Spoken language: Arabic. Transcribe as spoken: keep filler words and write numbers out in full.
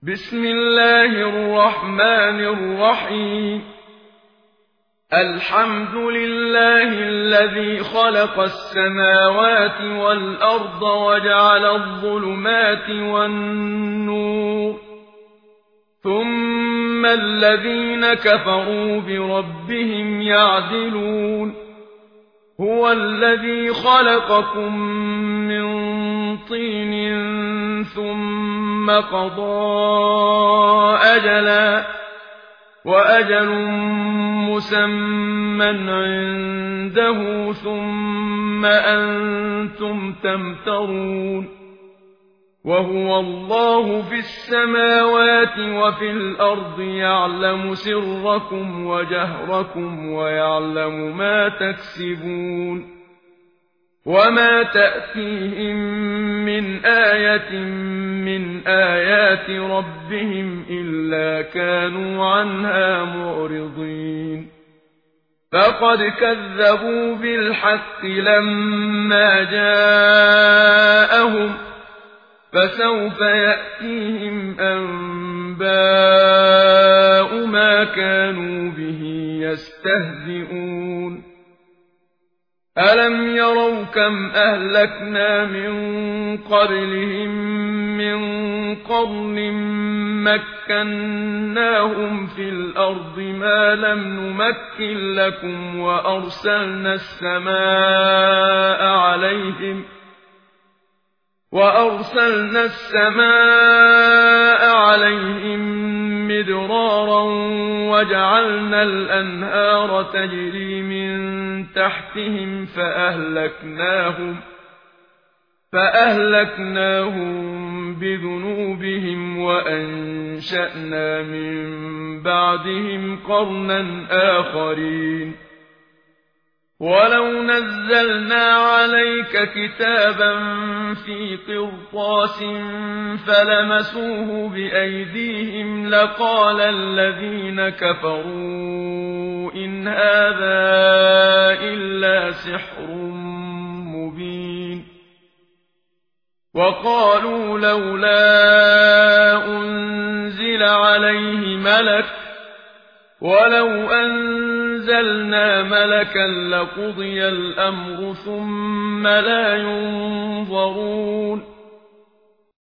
بسم الله الرحمن الرحيم. الحمد لله الذي خلق السماوات والأرض وجعل الظلمات والنور، ثم الذين كفروا بربهم يعدلون. هو الذي خلقكم من طين ثم قضى أجلا وأجل مسمى عنده ثم أنتم تمترون. وهو الله في السماوات وفي الأرض يعلم سركم وجهركم ويعلم ما تكسبون. وما تأتيهم من آية من آيات ربهم إلا كانوا عنها معرضين. فقد كذبوا بالحق لما جاءهم، فسوف يأتيهم أنباء ما كانوا به يستهزئون. ألم يروا كم أهلكنا من قبلهم من قرن مكناهم في الأرض ما لم نمكن لكم، وأرسلنا السماء عليهم وأرسلنا السماء عليهم مدرارا وجعلنا الأنهار تجري من تحتهم فأهلكناهم فأهلكناهم بذنوبهم وأنشأنا من بعدهم قرنا آخرين. ولو نزلنا عليك كتابا في قرطاس فلمسوه بأيديهم لقال الذين كفروا إن هذا إلا سحر مبين. وقالوا لولا أنزل عليه ملك، ولو أنزلنا ملكا لقضي الأمر ثم لا ينظرون.